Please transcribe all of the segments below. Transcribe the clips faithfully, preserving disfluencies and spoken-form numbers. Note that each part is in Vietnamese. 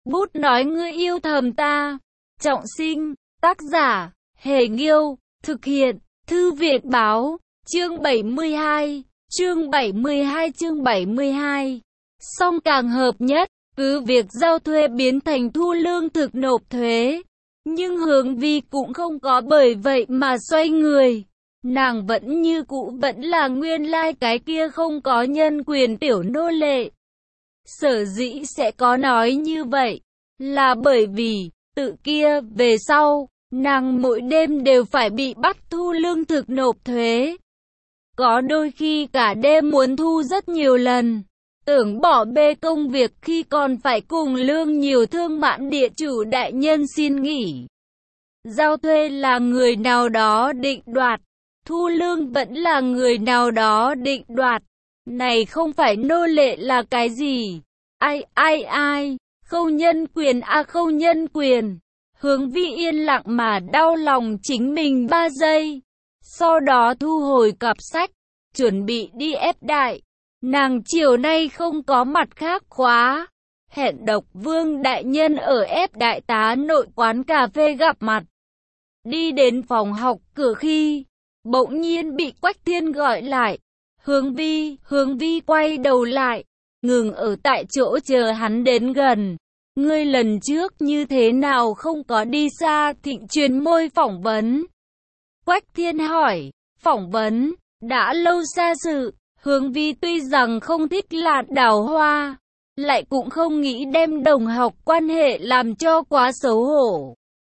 Bút nói ngươi yêu thầm ta. Trọng sinh, tác giả, Hề Nghiêu, thực hiện, Thư viện Báo, chương bảy mươi hai, chương bảy mươi hai chương bảy mươi hai. Song càng hợp nhất, cứ việc giao thuê biến thành thu lương thực nộp thuế. Nhưng Hướng Vi cũng không có bởi vậy mà xoay người. Nàng vẫn như cũ vẫn là nguyên lai cái kia không có nhân quyền tiểu nô lệ. Sở dĩ sẽ có nói như vậy, là bởi vì, tự kia về sau, nàng mỗi đêm đều phải bị bắt thu lương thực nộp thuế. Có đôi khi cả đêm muốn thu rất nhiều lần, tưởng bỏ bê công việc khi còn phải cùng lương nhiều thương mãn địa chủ đại nhân xin nghỉ. Giao thuê là người nào đó định đoạt, thu lương vẫn là người nào đó định đoạt. Này không phải nô lệ là cái gì? Ai ai ai, không nhân quyền à không nhân quyền. Hướng Vi yên lặng mà đau lòng chính mình ba giây. Sau đó thu hồi cặp sách, chuẩn bị đi ép đại. Nàng chiều nay không có mặt khác khóa. Hẹn Độc Vương đại nhân ở ép đại tá nội quán cà phê gặp mặt. Đi đến phòng học cửa khi, bỗng nhiên bị Quách Thiên gọi lại. Hướng Vi, Hướng Vi quay đầu lại, ngừng ở tại chỗ chờ hắn đến gần. Ngươi lần trước như thế nào không có đi xa Thịnh Truyền môi phỏng vấn? Quách Thiên hỏi, phỏng vấn, đã lâu xa sự. Hướng Vi tuy rằng không thích lạt đào hoa, lại cũng không nghĩ đem đồng học quan hệ làm cho quá xấu hổ.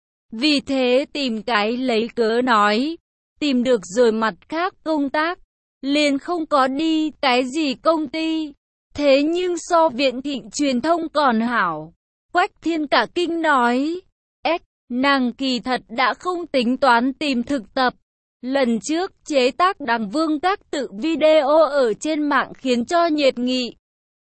Vì thế tìm cái lấy cớ nói, tìm được rồi mặt khác công tác, liền không có đi cái gì công ty. Thế nhưng so Viện Thịnh Truyền thông còn hảo. Quách Thiên cả kinh nói, ếch, nàng kỳ thật đã không tính toán tìm thực tập. Lần trước chế tác Đằng Vương các tự video ở trên mạng khiến cho nhiệt nghị.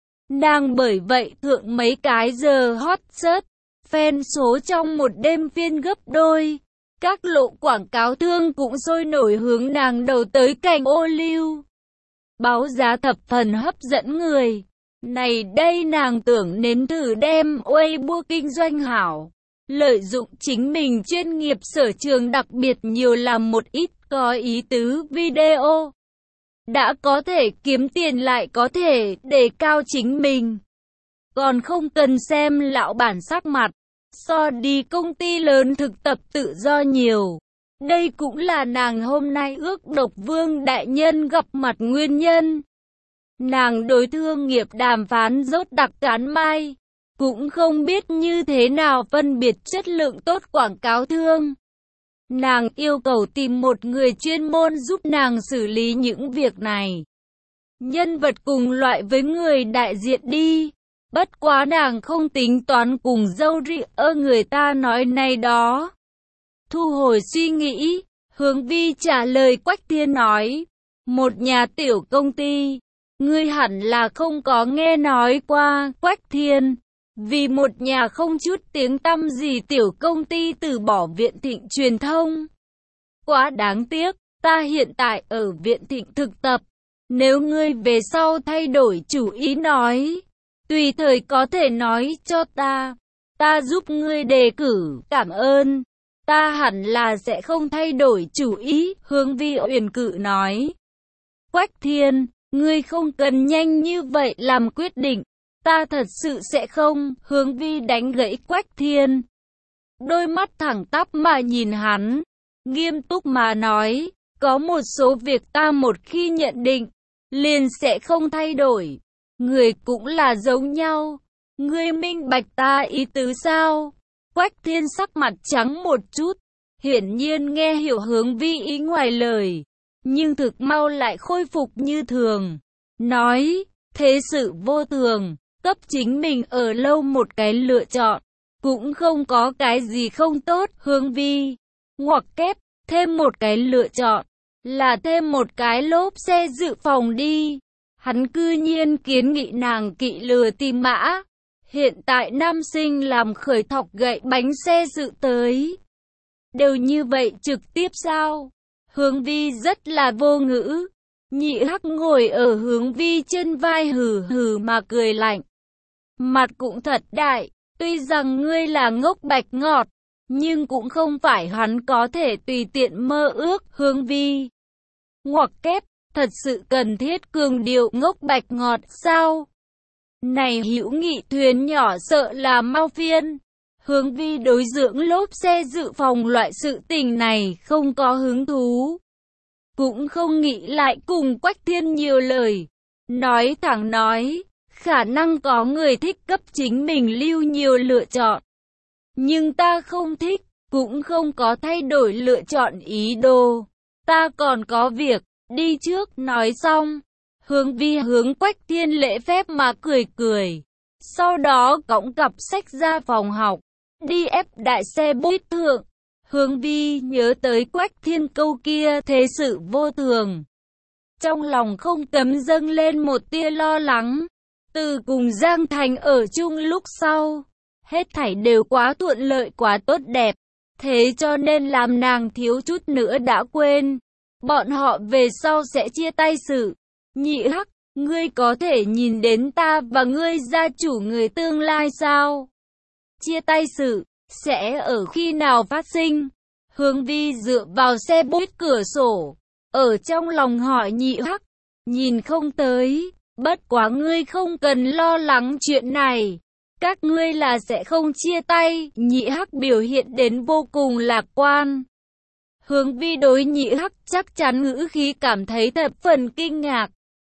Nàng bởi vậy thượng mấy cái giờ hot search, fan số trong một đêm phiên gấp đôi. Các lộ quảng cáo thương cũng sôi nổi hướng nàng đầu tới cành ô liu. Báo giá thập phần hấp dẫn người. Này đây nàng tưởng nếm thử đem Weibo kinh doanh hảo. Lợi dụng chính mình chuyên nghiệp sở trường đặc biệt nhiều làm một ít có ý tứ video. Đã có thể kiếm tiền lại có thể đề cao chính mình. Còn không cần xem lão bản sắc mặt. So đi công ty lớn thực tập tự do nhiều. Đây cũng là nàng hôm nay ước Độc Vương đại nhân gặp mặt nguyên nhân. Nàng đối thương nghiệp đàm phán rốt đặc cán mai, cũng không biết như thế nào phân biệt chất lượng tốt quảng cáo thương. Nàng yêu cầu tìm một người chuyên môn giúp nàng xử lý những việc này. Nhân vật cùng loại với người đại diện đi. Bất quá nàng không tính toán cùng dâu rị ơ người ta nói này đó. Thu hồi suy nghĩ, Hướng Vi trả lời Quách Thiên nói, một nhà tiểu công ty, ngươi hẳn là không có nghe nói qua. Quách Thiên, vì một nhà không chút tiếng tăm gì tiểu công ty từ bỏ Viện Thịnh Truyền thông. Quá đáng tiếc, ta hiện tại ở Viện Thịnh thực tập, nếu ngươi về sau thay đổi chủ ý nói, tùy thời có thể nói cho ta, ta giúp ngươi đề cử. Cảm ơn, ta hẳn là sẽ không thay đổi chủ ý. Hướng Vi uyển cự nói. Quách Thiên, ngươi không cần nhanh như vậy làm quyết định, ta thật sự sẽ không. Hướng Vi đánh gãy Quách Thiên, đôi mắt thẳng tắp mà nhìn hắn, nghiêm túc mà nói, có một số việc ta một khi nhận định, liền sẽ không thay đổi. Người cũng là giống nhau. Ngươi minh bạch ta ý tứ sao? Quách Thiên sắc mặt trắng một chút, hiển nhiên nghe hiểu Hướng Vi ý ngoài lời, nhưng thực mau lại khôi phục như thường. Nói, thế sự vô thường, cấp chính mình ở lâu một cái lựa chọn, cũng không có cái gì không tốt. Hướng Vi, ngoặc kép, thêm một cái lựa chọn, là thêm một cái lốp xe dự phòng đi. Hắn cư nhiên kiến nghị nàng kỵ lừa tìm mã. Hiện tại nam sinh làm khởi thọc gậy bánh xe dự tới, đều như vậy trực tiếp sao? Hướng Vi rất là vô ngữ. Nhị Hắc ngồi ở Hướng Vi trên vai hừ hừ mà cười lạnh. Mặt cũng thật đại, Tuy rằng ngươi là ngốc bạch ngọt, nhưng cũng không phải hắn có thể tùy tiện mơ ước. Hướng Vi ngoặc kép, thật sự cần thiết cường điệu ngốc bạch ngọt sao? Này hữu nghị thuyền nhỏ sợ là mau phiên. Hướng Vi đối dưỡng lốp xe dự phòng loại sự tình này không có hứng thú. Cũng không nghĩ lại cùng Quách Thiên nhiều lời. Nói thẳng nói, khả năng có người thích cấp chính mình lưu nhiều lựa chọn. Nhưng ta không thích, cũng không có thay đổi lựa chọn ý đồ. Ta còn có việc, đi trước. Nói xong, Hướng Vi hướng Quách Thiên lễ phép mà cười cười. Sau đó cõng cặp sách ra phòng học, đi ép đại xe buýt thượng. Hướng Vi nhớ tới Quách Thiên câu kia thế sự vô thường. Trong lòng không cấm dâng lên một tia lo lắng. Từ cùng Giang Thành ở chung lúc sau, hết thảy đều quá thuận lợi quá tốt đẹp. Thế cho nên làm nàng thiếu chút nữa đã quên. Bọn họ về sau sẽ chia tay sự. Nhị Hắc, ngươi có thể nhìn đến ta và ngươi gia chủ người tương lai sao? Chia tay sự, sẽ ở khi nào phát sinh? Hướng Vi dựa vào xe buýt cửa sổ, ở trong lòng hỏi Nhị Hắc, nhìn không tới, bất quá ngươi không cần lo lắng chuyện này. Các ngươi là sẽ không chia tay. Nhị Hắc biểu hiện đến vô cùng lạc quan. Hướng Vi đối Nhị Hắc chắc chắn ngữ khí cảm thấy thập phần kinh ngạc,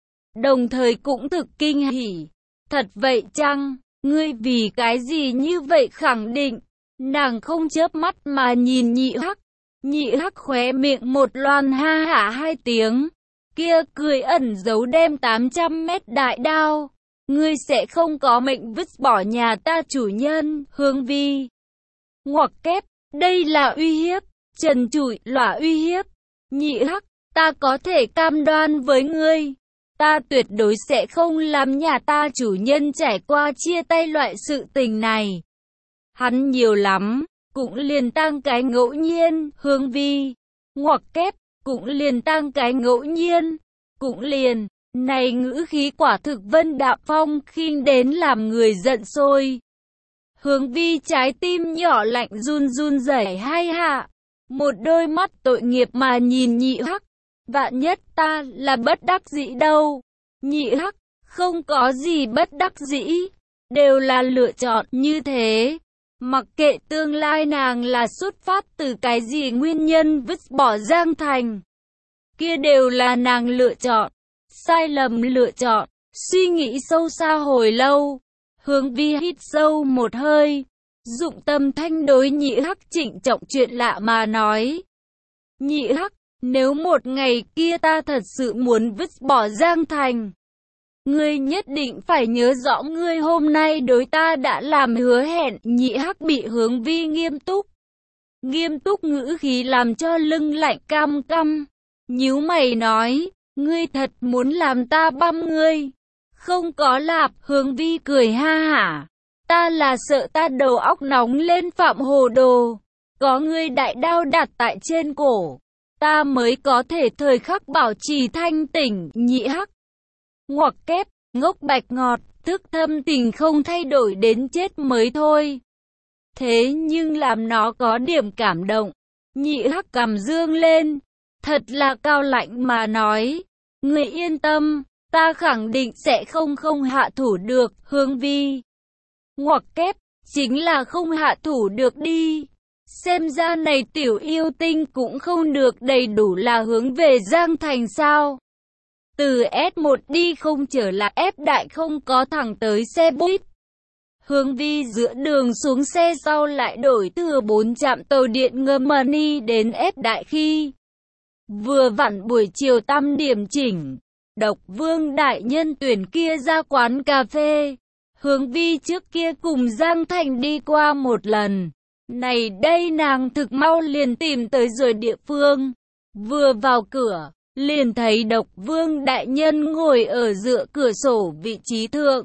đồng thời cũng thực kinh hỉ. Thật vậy chăng? Ngươi vì cái gì như vậy khẳng định? Nàng không chớp mắt mà nhìn Nhị Hắc. Nhị Hắc khóe miệng một loan ha hả hai tiếng, kia cười ẩn giấu đem tám trăm mét đại đao. Ngươi sẽ không có mệnh vứt bỏ nhà ta chủ nhân. Hướng Vi ngoặc kép, đây là uy hiếp, trần trụi lỏa uy hiếp. Nhị Hắc, ta có thể cam đoan với ngươi, ta tuyệt đối sẽ không làm nhà ta chủ nhân trải qua chia tay loại sự tình này. Hắn nhiều lắm, cũng liền tăng cái ngẫu nhiên. Hướng Vi ngoặc kép, cũng liền tăng cái ngẫu nhiên, cũng liền. Này ngữ khí quả thực Vân Đạm Phong khinh đến làm người giận sôi. Hướng Vi trái tim nhỏ lạnh run run rẩy hai hạ, một đôi mắt tội nghiệp mà nhìn Nhị Hắc. Vạn nhất ta là bất đắc dĩ đâu? Nhị Hắc, không có gì bất đắc dĩ, đều là lựa chọn như thế. Mặc kệ tương lai nàng là xuất phát từ cái gì nguyên nhân vứt bỏ Giang Thành, kia đều là nàng lựa chọn. Sai lầm lựa chọn. Suy nghĩ sâu xa hồi lâu, Hướng Vi hít sâu một hơi, dụng tâm thanh đối Nhị Hắc trịnh trọng chuyện lạ mà nói. Nhị Hắc, nếu một ngày kia ta thật sự muốn vứt bỏ Giang Thành, ngươi nhất định phải nhớ rõ ngươi hôm nay đối ta đã làm hứa hẹn. Nhị Hắc bị Hướng Vi nghiêm túc, nghiêm túc ngữ khí làm cho lưng lạnh cam cam, nhíu mày nói, ngươi thật muốn làm ta băm ngươi? Không có lạp. Hướng Vi cười ha hả, ta là sợ ta đầu óc nóng lên phạm hồ đồ, có ngươi đại đao đặt tại trên cổ, ta mới có thể thời khắc bảo trì thanh tỉnh. Nhị Hắc ngoặc kép, ngốc bạch ngọt, thức thâm tình không thay đổi đến chết mới thôi. Thế nhưng làm nó có điểm cảm động. Nhị Hắc cằm dương lên, thật là cao lạnh mà nói, ngươi yên tâm, ta khẳng định sẽ không không hạ thủ được. Hướng Vi ngoặc kép, chính là không hạ thủ được đi. Xem ra này tiểu yêu tinh cũng không được đầy đủ là hướng về Giang Thành sao? Từ S một đi không trở lại F đại không có thẳng tới xe buýt. Hướng Vi giữa đường xuống xe sau lại đổi thừa bốn trạm tàu điện ngầm Money đến F đại khi vừa vặn buổi chiều tam điểm chỉnh. Độc Vương đại nhân tuyển kia ra quán cà phê. Hướng Vi trước kia cùng Giang Thành đi qua một lần. Này đây nàng thực mau liền tìm tới rồi địa phương. Vừa vào cửa, liền thấy Độc Vương đại nhân ngồi ở giữa cửa sổ vị trí thượng.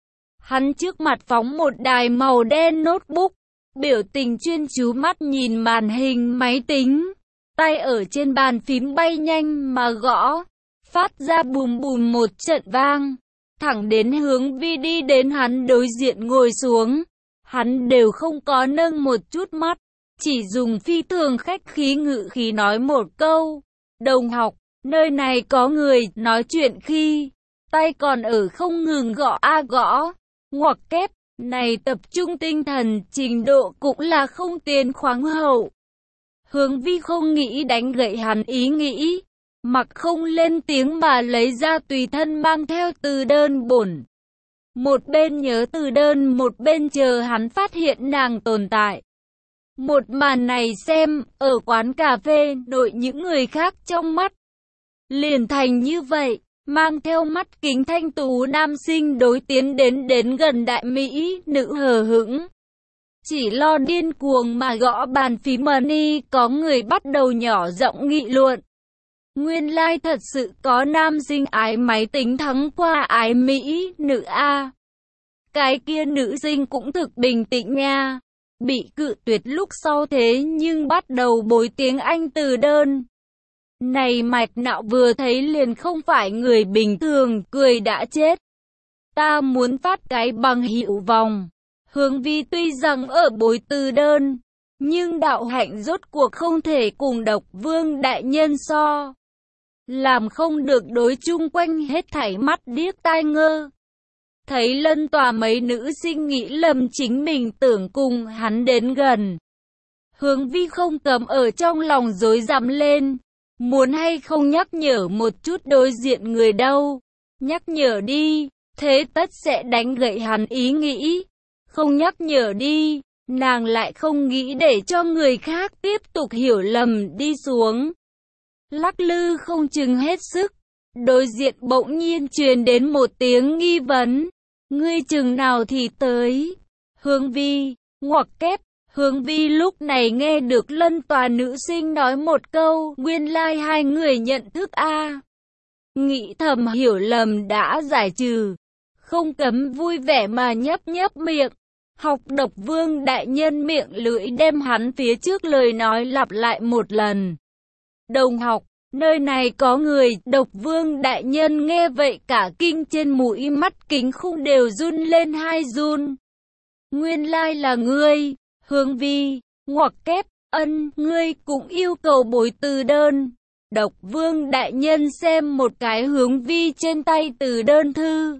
Hắn trước mặt phóng một đài màu đen notebook, biểu tình chuyên chú mắt nhìn màn hình máy tính. Tay ở trên bàn phím bay nhanh mà gõ, phát ra bùm bùm một trận vang. Thẳng đến Hướng Vi đi đến hắn đối diện ngồi xuống. hắn đều không có nâng một chút mắt, chỉ dùng phi thường khách khí ngữ khí nói một câu. Đồng học, nơi này có người, nói chuyện khi tay còn ở không ngừng gõ a gõ, ngoặc kép, này tập trung tinh thần, trình độ cũng là không tiền khoáng hậu. Hướng Vi không nghĩ đánh gậy hắn ý nghĩ, mặc không lên tiếng mà lấy ra tùy thân mang theo từ đơn bổn. Một bên nhớ từ đơn, một bên chờ hắn phát hiện nàng tồn tại. Một màn này xem, ở quán cà phê, nội những người khác trong mắt liền thành như vậy, mang theo mắt kính thanh tú nam sinh đối tiến đến đến gần đại mỹ nữ hờ hững. Chỉ lo điên cuồng mà gõ bàn phím money, có người bắt đầu nhỏ giọng nghị luận. Nguyên lai like thật sự có nam sinh ái máy tính thắng qua ái mỹ nữ a. Cái kia nữ sinh cũng thực bình tĩnh nha. Bị cự tuyệt lúc sau thế nhưng bắt đầu bối tiếng Anh từ đơn. Này mạch nạo vừa thấy liền không phải người bình thường, cười đã chết. Ta muốn phát cái bằng hiệu vòng. Hướng Vi tuy rằng ở bối từ đơn, nhưng đạo hạnh rốt cuộc không thể cùng Độc Vương đại nhân so. Làm không được đối chung quanh hết thảy mắt điếc tai ngơ. Thấy lân tòa mấy nữ sinh nghĩ lầm chính mình tưởng cùng hắn đến gần. Hướng Vi không cầm ở trong lòng rối rắm lên. Muốn hay không nhắc nhở một chút đối diện người đâu. Nhắc nhở đi, thế tất sẽ đánh gậy hắn ý nghĩ. Không nhắc nhở đi, nàng lại không nghĩ để cho người khác tiếp tục hiểu lầm đi xuống. Lắc lư không chừng hết sức. Đối diện bỗng nhiên truyền đến một tiếng nghi vấn. Ngươi chừng nào thì tới? Hướng Vi, ngoặc kép. Hướng Vi lúc này nghe được lân tòa nữ sinh nói một câu, nguyên lai like hai người nhận thức a. Nghĩ thầm hiểu lầm đã giải trừ, không cấm vui vẻ mà nhấp nhấp miệng. Học Độc Vương đại nhân miệng lưỡi đem hắn phía trước lời nói lặp lại một lần. Đồng học, nơi này có người. Độc Vương đại nhân nghe vậy cả kinh, trên mũi mắt kính khung đều run lên hai run. Nguyên lai like là ngươi. Hướng Vi, ngoặc kép, ân, ngươi cũng yêu cầu bối từ đơn. Độc Vương đại nhân xem một cái Hướng Vi trên tay từ đơn thư.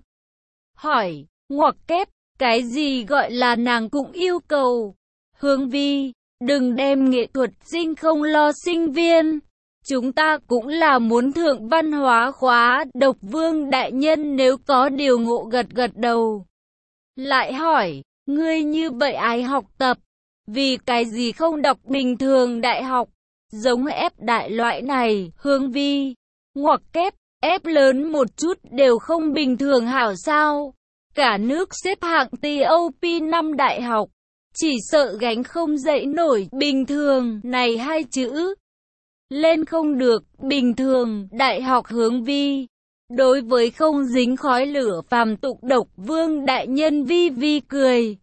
Hỏi, ngoặc kép, cái gì gọi là nàng cũng yêu cầu? Hướng Vi, đừng đem nghệ thuật sinh không lo sinh viên. Chúng ta cũng là muốn thượng văn hóa khóa. Độc Vương đại nhân nếu có điều ngộ gật gật đầu. Lại hỏi, ngươi như vậy ai học tập? Vì cái gì không đọc bình thường đại học? Giống ép đại loại này. Hướng Vi, ngoặc kép, ép lớn một chút đều không bình thường hảo sao? Cả nước xếp hạng top năm đại học, chỉ sợ gánh không dậy nổi bình thường này hai chữ. Lên không được, bình thường, đại học. Hướng Vi, đối với không dính khói lửa phàm tục Độc Vương đại nhân vi vi cười.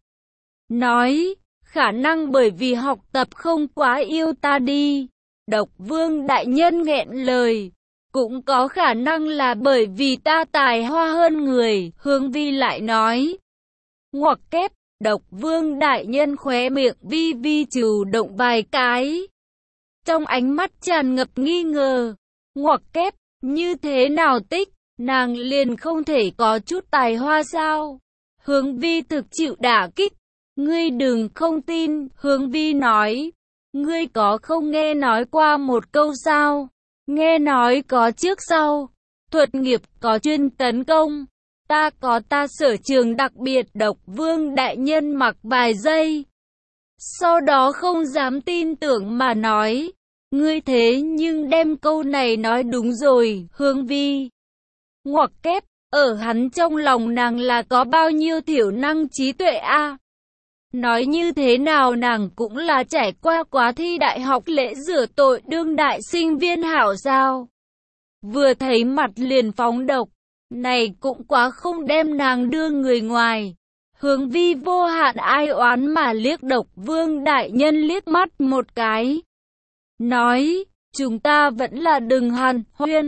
Nói, khả năng bởi vì học tập không quá yêu ta đi. Độc Vương đại nhân nghẹn lời. Cũng có khả năng là bởi vì ta tài hoa hơn người. Hướng Vi lại nói. Ngoặc kép, Độc Vương đại nhân khóe miệng vi vi trừ động vài cái. Trong ánh mắt tràn ngập nghi ngờ. Ngoặc kép, như thế nào tích, nàng liền không thể có chút tài hoa sao? Hướng Vi thực chịu đả kích. Ngươi đừng không tin. Hướng Vi nói. Ngươi có không nghe nói qua một câu sao? Nghe nói có trước sau. Thuật nghiệp có chuyên tấn công. Ta có ta sở trường đặc biệt. Độc Vương đại nhân mặc vài giây. Sau đó không dám tin tưởng mà nói. Ngươi thế nhưng đem câu này nói đúng rồi. Hướng Vi, ngoặc kép, ở hắn trong lòng nàng là có bao nhiêu thiểu năng trí tuệ a? À? Nói như thế nào nàng cũng là trải qua quá thi đại học lễ rửa tội đương đại sinh viên hảo sao? Vừa thấy mặt liền phóng độc, này cũng quá không đem nàng đưa người ngoài. Hướng Vi vô hạn ai oán mà liếc Độc Vương đại nhân liếc mắt một cái. Nói, chúng ta vẫn là đừng hàn huyên.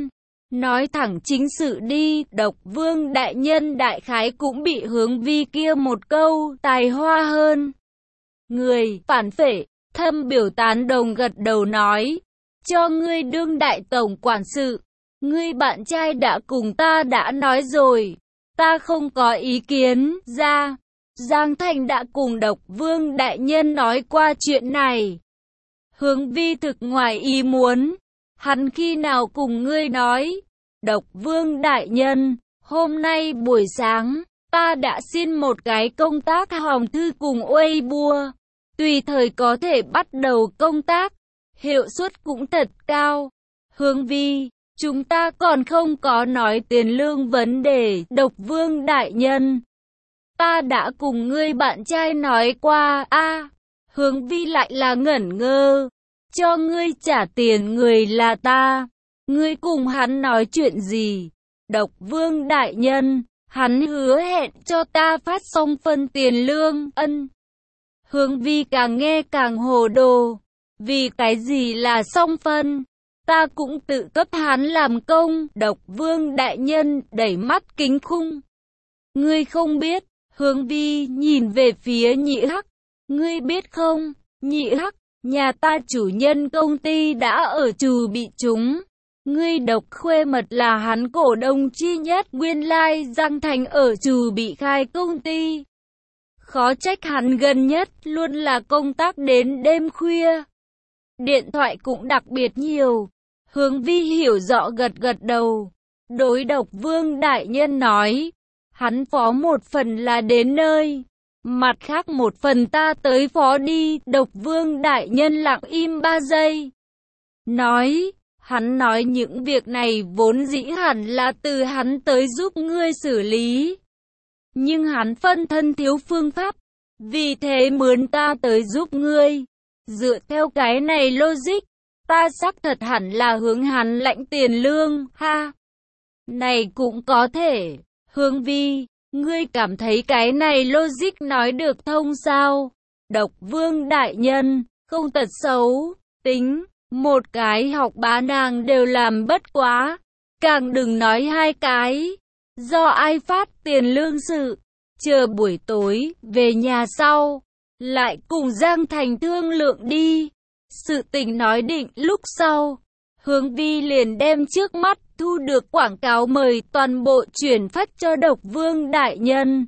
nói thẳng chính sự đi, Độc Vương đại nhân đại khái cũng bị Hướng Vi kia một câu tài hoa hơn người, phản phệ, thâm biểu tán đồng gật đầu nói, cho ngươi đương đại tổng quản sự, ngươi bạn trai đã cùng ta đã nói rồi, ta không có ý kiến, ra, Giang Thành đã cùng Độc Vương đại nhân nói qua chuyện này. Hướng Vi thực ngoài ý muốn, hắn khi nào cùng ngươi nói, Độc Vương đại nhân, hôm nay buổi sáng, ta đã xin một cái công tác hòm thư cùng Weibo, tùy thời có thể bắt đầu công tác, hiệu suất cũng thật cao. Hướng Vi, chúng ta còn không có nói tiền lương vấn đề, Độc Vương đại nhân. Ta đã cùng ngươi bạn trai nói qua, a Hướng Vi lại là ngẩn ngơ, cho ngươi trả tiền người là ta, ngươi cùng hắn nói chuyện gì? Độc Vương đại nhân, hắn hứa hẹn cho ta phát xong phân tiền lương, ân. Hướng Vi càng nghe càng hồ đồ, vì cái gì là xong phân? Ta cũng tự cấp hắn làm công, Độc Vương đại nhân đẩy mắt kính khung. Ngươi không biết, Hướng Vi nhìn về phía Nhị Hắc, ngươi biết không, Nhị Hắc, nhà ta chủ nhân công ty đã ở trù bị chúng. Ngươi Độc Khuê Mật là hắn cổ đông chi nhất, nguyên lai Giang Thành ở trù bị khai công ty. Khó trách hắn gần nhất luôn là công tác đến đêm khuya. Điện thoại cũng đặc biệt nhiều. Hướng Vi hiểu rõ gật gật đầu. Đối Độc Vương đại nhân nói, hắn phó một phần là đến nơi, mặt khác một phần ta tới phó đi. Độc Vương đại nhân lặng im ba giây. Nói, hắn nói những việc này vốn dĩ hẳn là từ hắn tới giúp ngươi xử lý. Nhưng hắn phân thân thiếu phương pháp, vì thế mướn ta tới giúp ngươi. Dựa theo cái này logic, ta xác thật hẳn là hướng hắn lãnh tiền lương, ha. Này cũng có thể, Hướng Vi, ngươi cảm thấy cái này logic nói được thông sao? Độc Vương đại nhân, không tật xấu, tính, một cái học bá nàng đều làm bất quá, càng đừng nói hai cái. Do ai phát tiền lương sự, chờ buổi tối, về nhà sau, lại cùng Giang Thành thương lượng đi. Sự tình nói định lúc sau, Hướng Vi liền đem trước mắt thu được quảng cáo mời toàn bộ chuyển phát cho Độc Vương đại nhân.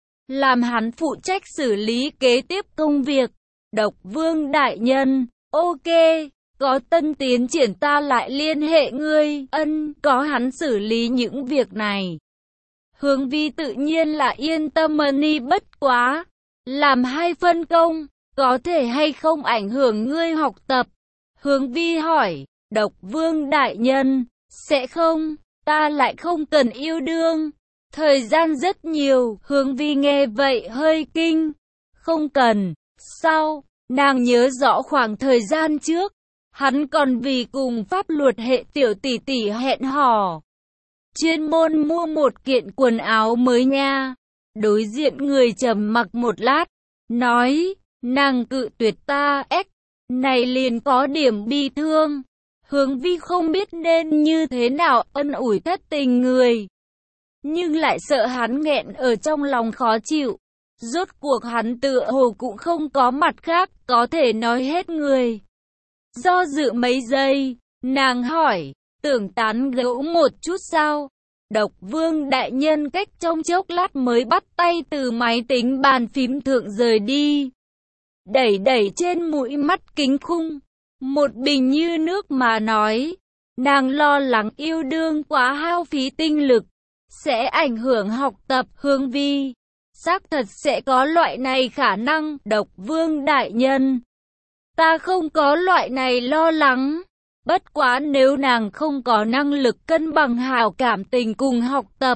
Làm hắn phụ trách xử lý kế tiếp công việc. Độc Vương đại nhân, ok, có tân tiến triển ta lại liên hệ ngươi, ân, có hắn xử lý những việc này. Hướng Vi tự nhiên là yên tâm ni bất quá. Làm hai phân công, có thể hay không ảnh hưởng ngươi học tập? Hướng Vi hỏi, Độc Vương đại nhân, sẽ không, ta lại không cần yêu đương. Thời gian rất nhiều, Hướng Vi nghe vậy hơi kinh. Không cần, sao? Nàng nhớ rõ khoảng thời gian trước, hắn còn vì cùng pháp luật hệ tiểu tỷ tỷ hẹn hò. Chuyên môn mua một kiện quần áo mới nha. Đối diện người trầm mặc một lát, nói, nàng cự tuyệt ta, ếch, này liền có điểm bi thương. Hướng Vi không biết nên như thế nào ân ủi thất tình người, nhưng lại sợ hắn nghẹn ở trong lòng khó chịu. Rốt cuộc hắn tựa hồ cũng không có mặt khác có thể nói hết người. Do dự mấy giây, nàng hỏi, tưởng tán gẫu một chút sao? Độc Vương đại nhân cách trong chốc lát mới bắt tay từ máy tính bàn phím thượng rời đi. Đẩy đẩy trên mũi mắt kính khung, một bình như nước mà nói, nàng lo lắng yêu đương quá hao phí tinh lực, sẽ ảnh hưởng học tập. Hướng Vi, xác thật sẽ có loại này khả năng. Độc Vương đại nhân, ta không có loại này lo lắng. Bất quá nếu nàng không có năng lực cân bằng hảo cảm tình cùng học tập,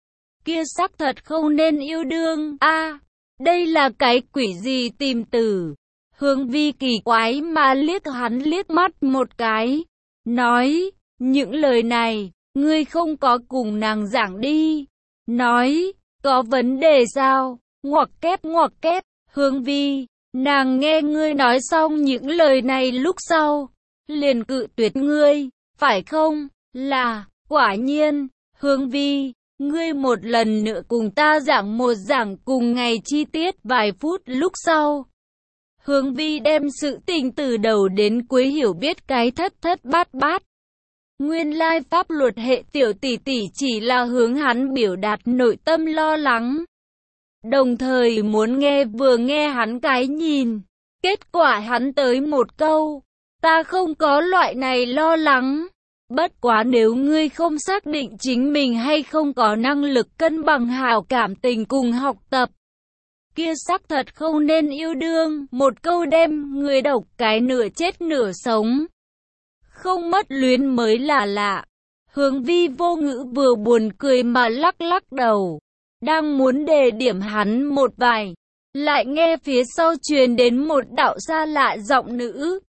kia xác thật không nên yêu đương. A, à, đây là cái quỷ gì tìm từ? Hướng Vi kỳ quái mà liếc hắn liếc mắt một cái, nói, những lời này, ngươi không có cùng nàng giảng đi. Nói, có vấn đề sao? Ngoặc kép ngoặc kép, Hướng Vi, nàng nghe ngươi nói xong những lời này lúc sau, liền cự tuyệt ngươi, phải không? Là, Quả nhiên, Hương Vi, ngươi một lần nữa cùng ta giảng một giảng cùng ngày chi tiết. Vài phút lúc sau, Hương Vi đem sự tình từ đầu đến cuối hiểu biết cái thất thất bát bát. Nguyên lai pháp luật hệ tiểu tỷ tỷ chỉ là hướng hắn biểu đạt nội tâm lo lắng, đồng thời muốn nghe vừa nghe hắn cái nhìn. Kết quả hắn tới một câu, ta không có loại này lo lắng. Bất quá nếu ngươi không xác định chính mình hay không có năng lực cân bằng hảo cảm tình cùng học tập, kia xác thật không nên yêu đương. Một câu đem người độc cái nửa chết nửa sống. Không mất luyến mới là lạ. Hương Vi vô ngữ vừa buồn cười mà lắc lắc đầu, đang muốn đề điểm hắn một vài, lại nghe phía sau truyền đến một đạo xa lạ giọng nữ.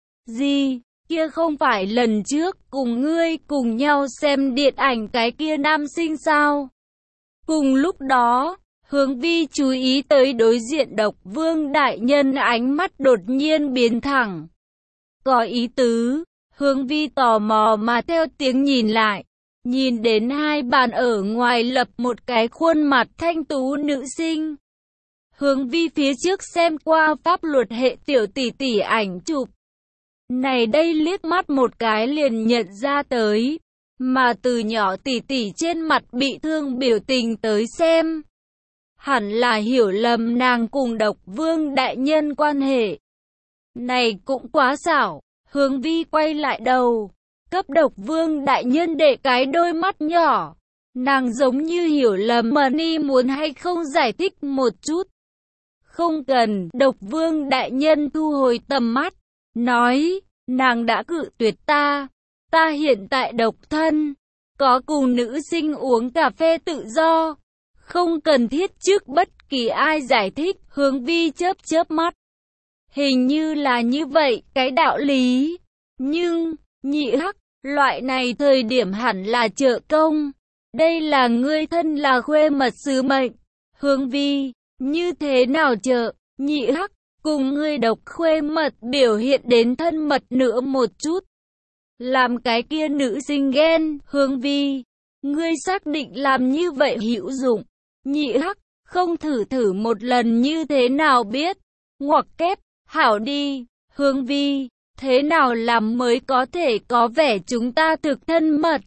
Gì, kia không phải lần trước cùng ngươi cùng nhau xem điện ảnh cái kia nam sinh sao? Cùng lúc đó, Hương Vi chú ý tới đối diện Độc Vương đại nhân, ánh mắt đột nhiên biến thẳng. Có ý tứ. Hương Vi tò mò mà theo tiếng nhìn lại, nhìn đến hai bàn ở ngoài lập một cái khuôn mặt thanh tú nữ sinh. Hương Vi phía trước xem qua pháp luật hệ tiểu tỷ tỷ ảnh chụp. Này đây liếc mắt một cái liền nhận ra tới, mà từ nhỏ tỷ tỷ trên mặt bị thương biểu tình tới xem, hẳn là hiểu lầm nàng cùng Độc Vương đại nhân quan hệ. Này cũng quá xảo. Hương Vi quay lại đầu, cấp Độc Vương đại nhân để cái đôi mắt nhỏ. Nàng giống như hiểu lầm mà ni muốn hay không giải thích một chút. Không cần. Độc Vương đại nhân thu hồi tầm mắt, nói, nàng đã cự tuyệt ta. Ta hiện tại độc thân, có cùng nữ sinh uống cà phê tự do, không cần thiết trước bất kỳ ai giải thích. Hương Vi chớp chớp mắt. Hình như là như vậy, cái đạo lý. Nhưng, nhị hắc, loại này thời điểm hẳn là trợ công. Đây là ngươi thân là khuê mật sứ mệnh. Hương Vi, như thế nào trợ, nhị hắc, cùng ngươi Độc khuê mật biểu hiện đến thân mật nữa một chút. Làm cái kia nữ sinh ghen. Hương Vi, ngươi xác định làm như vậy hữu dụng. Nhị hắc, không thử thử một lần như thế nào biết. Ngoặc kép. Hảo đi. Hương Vi, thế nào làm mới có thể có vẻ chúng ta thực thân mật?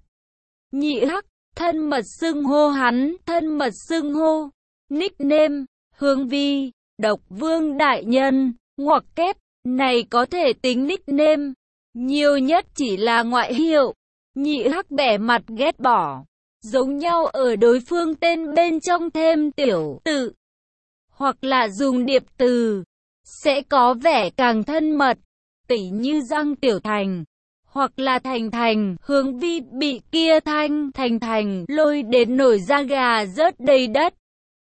Nhị hắc, thân mật xưng hô hắn, thân mật xưng hô. Nickname, Hương Vi, Độc Vương đại nhân, ngoặc kép, này có thể tính nickname, nhiều nhất chỉ là ngoại hiệu. Nhị hắc bẻ mặt ghét bỏ, giống nhau ở đối phương tên bên trong thêm tiểu tự, hoặc là dùng điệp từ, sẽ có vẻ càng thân mật, tỉ như Giang Tiểu Thành, hoặc là Thành Thành. Hương Vi bị kia Thanh Thành Thành lôi đến nổi da gà rớt đầy đất.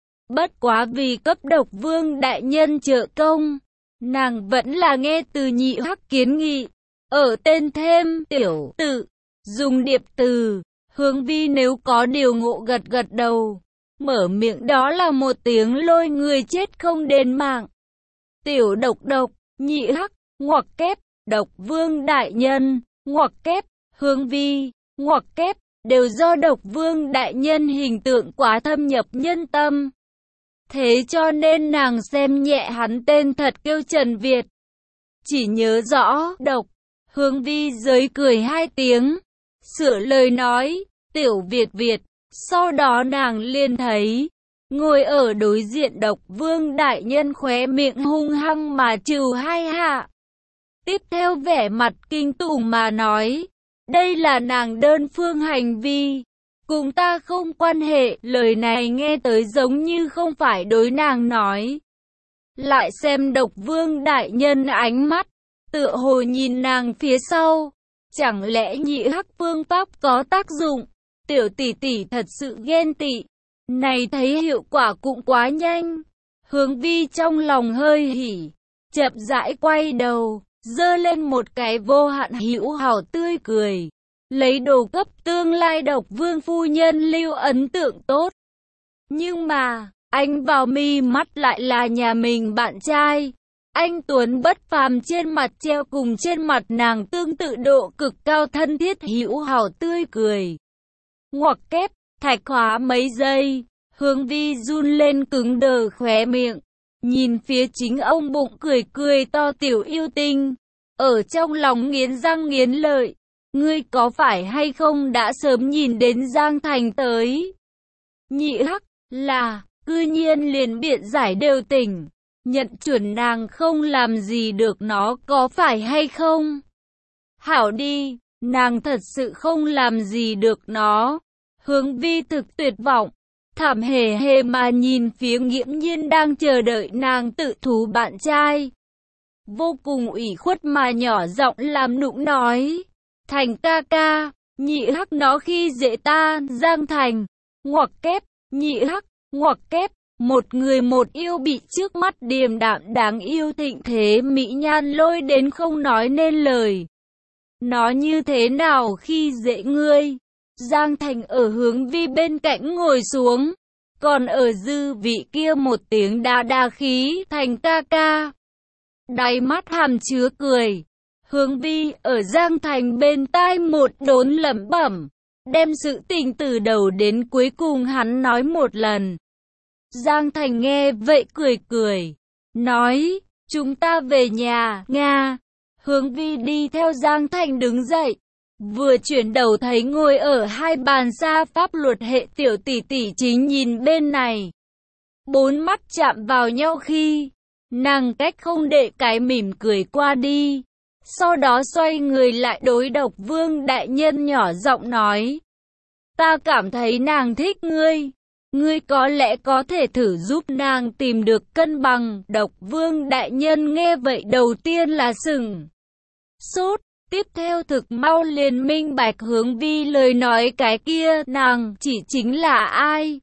Bất quá vì cấp Độc Vương đại nhân trợ công, nàng vẫn là nghe từ nhị hắc kiến nghị, ở tên thêm tiểu tự, dùng điệp từ. Hương Vi nếu có điều ngộ gật gật đầu, mở miệng đó là một tiếng lôi người chết không đền mạng. Tiểu Độc Độc, nhị hắc, ngoặc kép, Độc Vương đại nhân, ngoặc kép, Hương Vi, ngoặc kép, đều do Độc Vương đại nhân hình tượng quá thâm nhập nhân tâm. Thế cho nên nàng xem nhẹ hắn tên thật kêu Trần Việt. Chỉ nhớ rõ, Độc. Hương Vi giới cười hai tiếng, sửa lời nói, Tiểu Việt Việt. Sau đó nàng liền thấy, ngồi ở đối diện Độc Vương đại nhân khóe miệng hung hăng mà trừ hai hạ. Tiếp theo vẻ mặt kinh tủng mà nói, đây là nàng đơn phương hành vi, cùng ta không quan hệ. Lời này nghe tới giống như không phải đối nàng nói. Lại xem Độc Vương đại nhân ánh mắt, tựa hồ nhìn nàng phía sau. Chẳng lẽ nhị hắc phương pháp có tác dụng? Tiểu tỷ tỷ thật sự ghen tị. Này thấy hiệu quả cũng quá nhanh. Hương Vi trong lòng hơi hỉ, chậm rãi quay đầu, giơ lên một cái vô hạn hữu hảo tươi cười. Lấy đồ cấp tương lai Độc Vương phu nhân lưu ấn tượng tốt. Nhưng mà, anh vào mi mắt lại là nhà mình bạn trai. Anh tuấn bất phàm, trên mặt treo cùng trên mặt nàng tương tự độ cực cao thân thiết hữu hảo tươi cười. ngoặc kép, thạch hóa mấy giây, Hướng Vi run lên cứng đờ khóe miệng, nhìn phía chính ông bụng cười cười to Tiểu yêu tinh, ở trong lòng nghiến răng nghiến lợi, ngươi có phải hay không đã sớm nhìn đến Giang Thành tới? Nhị hắc, là, cư nhiên liền biện giải đều tỉnh, nhận chuẩn nàng không làm gì được nó có phải hay không? Hảo đi, nàng thật sự không làm gì được nó. Hướng Vi thực tuyệt vọng, thảm hề hề mà nhìn phía Nghiễm Nhiên đang chờ đợi nàng tự thú bạn trai. Vô cùng ủy khuất mà nhỏ giọng làm nũng nói, Thành ca ca, nhị hắc nó khi dễ ta, Giang Thành, ngoặc kép, nhị hắc, ngoặc kép, một người một yêu bị trước mắt điềm đạm đáng yêu thịnh thế mỹ nhan lôi đến không nói nên lời. Nó như thế nào khi dễ ngươi? Giang Thành ở Hướng Vi bên cạnh ngồi xuống, còn ở dư vị kia một tiếng đa đa khí, Thành ca ca. Đáy mắt hàm chứa cười, Hướng Vi ở Giang Thành bên tai một đốn lẩm bẩm, đem sự tình từ đầu đến cuối cùng hắn nói một lần. Giang Thành nghe vậy cười cười, nói, chúng ta về nhà, Nga. Hướng Vi đi theo Giang Thành đứng dậy, vừa chuyển đầu thấy ngồi ở hai bàn xa pháp luật hệ tiểu tỷ tỷ chính nhìn bên này. Bốn mắt chạm vào nhau khi, nàng cách không để cái mỉm cười qua đi, sau đó xoay người lại đối Độc Vương đại nhân nhỏ giọng nói, ta cảm thấy nàng thích ngươi, ngươi có lẽ có thể thử giúp nàng tìm được cân bằng. Độc Vương đại nhân nghe vậy đầu tiên là sừng sốt, tiếp theo thực mau liền minh bạch Hướng Vi lời nói cái kia nàng chỉ chính là ai.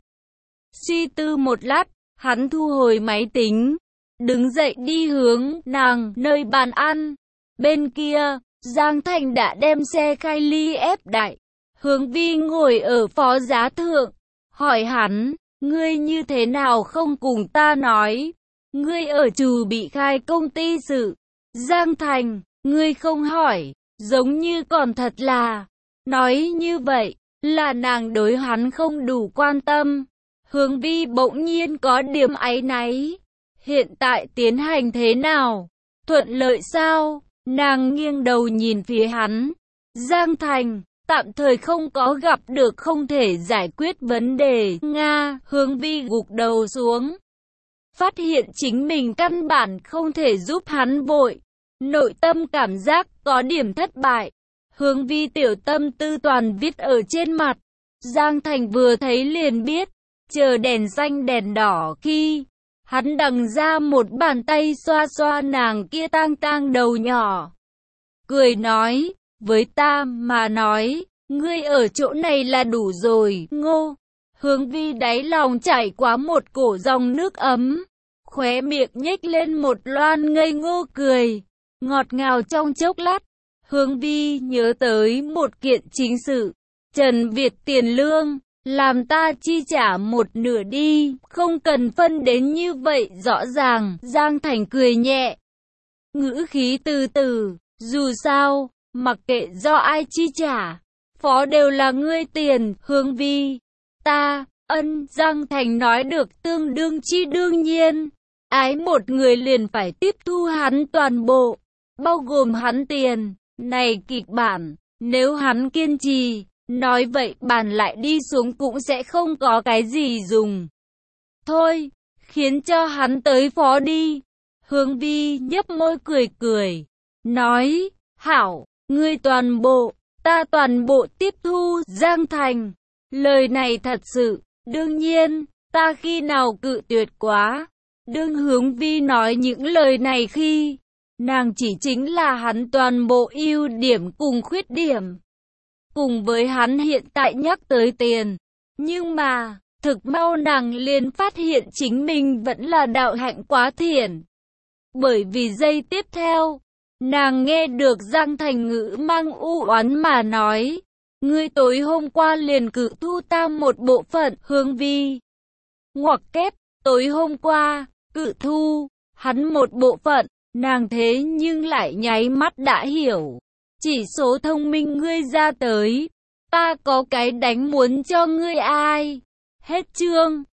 Suy tư một lát, hắn thu hồi máy tính, đứng dậy đi hướng nàng nơi bàn ăn. Bên kia, Giang Thành đã đem xe khai ly ép đại. Hướng Vi ngồi ở phó giá thượng, hỏi hắn, ngươi như thế nào không cùng ta nói, ngươi ở trù bị khai công ty sự. Giang Thành, ngươi không hỏi, giống như còn thật là, nói như vậy, là nàng đối hắn không đủ quan tâm. Hướng Vi bỗng nhiên có điểm áy náy, hiện tại tiến hành thế nào, thuận lợi sao? Nàng nghiêng đầu nhìn phía hắn, Giang Thành, tạm thời không có gặp được không thể giải quyết vấn đề, Nga. Hướng Vi gục đầu xuống, phát hiện chính mình căn bản không thể giúp hắn vội, nội tâm cảm giác có điểm thất bại. Hướng Vi tiểu tâm tư toàn viết ở trên mặt, Giang Thành vừa thấy liền biết, chờ đèn xanh đèn đỏ khi, hắn đằng ra một bàn tay xoa xoa nàng kia tang tang đầu nhỏ. Cười nói, với ta mà nói, ngươi ở chỗ này là đủ rồi, ngô. Hướng Vi đáy lòng chảy qua một cổ dòng nước ấm, khóe miệng nhếch lên một loan ngây ngô cười, ngọt ngào trong chốc lát. Hướng Vi nhớ tới một kiện chính sự, Trần Việt tiền lương, làm ta chi trả một nửa đi, không cần phân đến như vậy rõ ràng. Giang Thành cười nhẹ, ngữ khí từ từ, dù sao, mặc kệ do ai chi trả, phó đều là ngươi tiền. Hướng Vi, ta, ân. Giang Thành nói được tương đương chi đương nhiên, ái một người liền phải tiếp thu hắn toàn bộ, bao gồm hắn tiền. Này kịch bản, nếu hắn kiên trì, nói vậy bàn lại đi xuống cũng sẽ không có cái gì dùng. Thôi, khiến cho hắn tới phó đi. Hướng Vi nhấp môi cười cười, nói, hảo, ngươi toàn bộ, ta toàn bộ tiếp thu. Giang Thành, lời này thật sự, đương nhiên, ta khi nào cự tuyệt quá. Đương Hướng Vi nói những lời này khi, nàng chỉ chính là hắn toàn bộ ưu điểm cùng khuyết điểm, cùng với hắn hiện tại nhắc tới tiền. Nhưng mà, thực mau nàng liền phát hiện chính mình vẫn là đạo hạnh quá thiển. Bởi vì giây tiếp theo, nàng nghe được Giang Thành ngữ mang u oán mà nói, ngươi tối hôm qua liền cự thu ta một bộ phận. Hướng Vi, ngoặc kép, tối hôm qua, cự thu, hắn một bộ phận. Nàng thế nhưng lại nháy mắt đã hiểu, chỉ số thông minh ngươi ra tới, Ta có cái đánh muốn cho ngươi ai. Hết chương.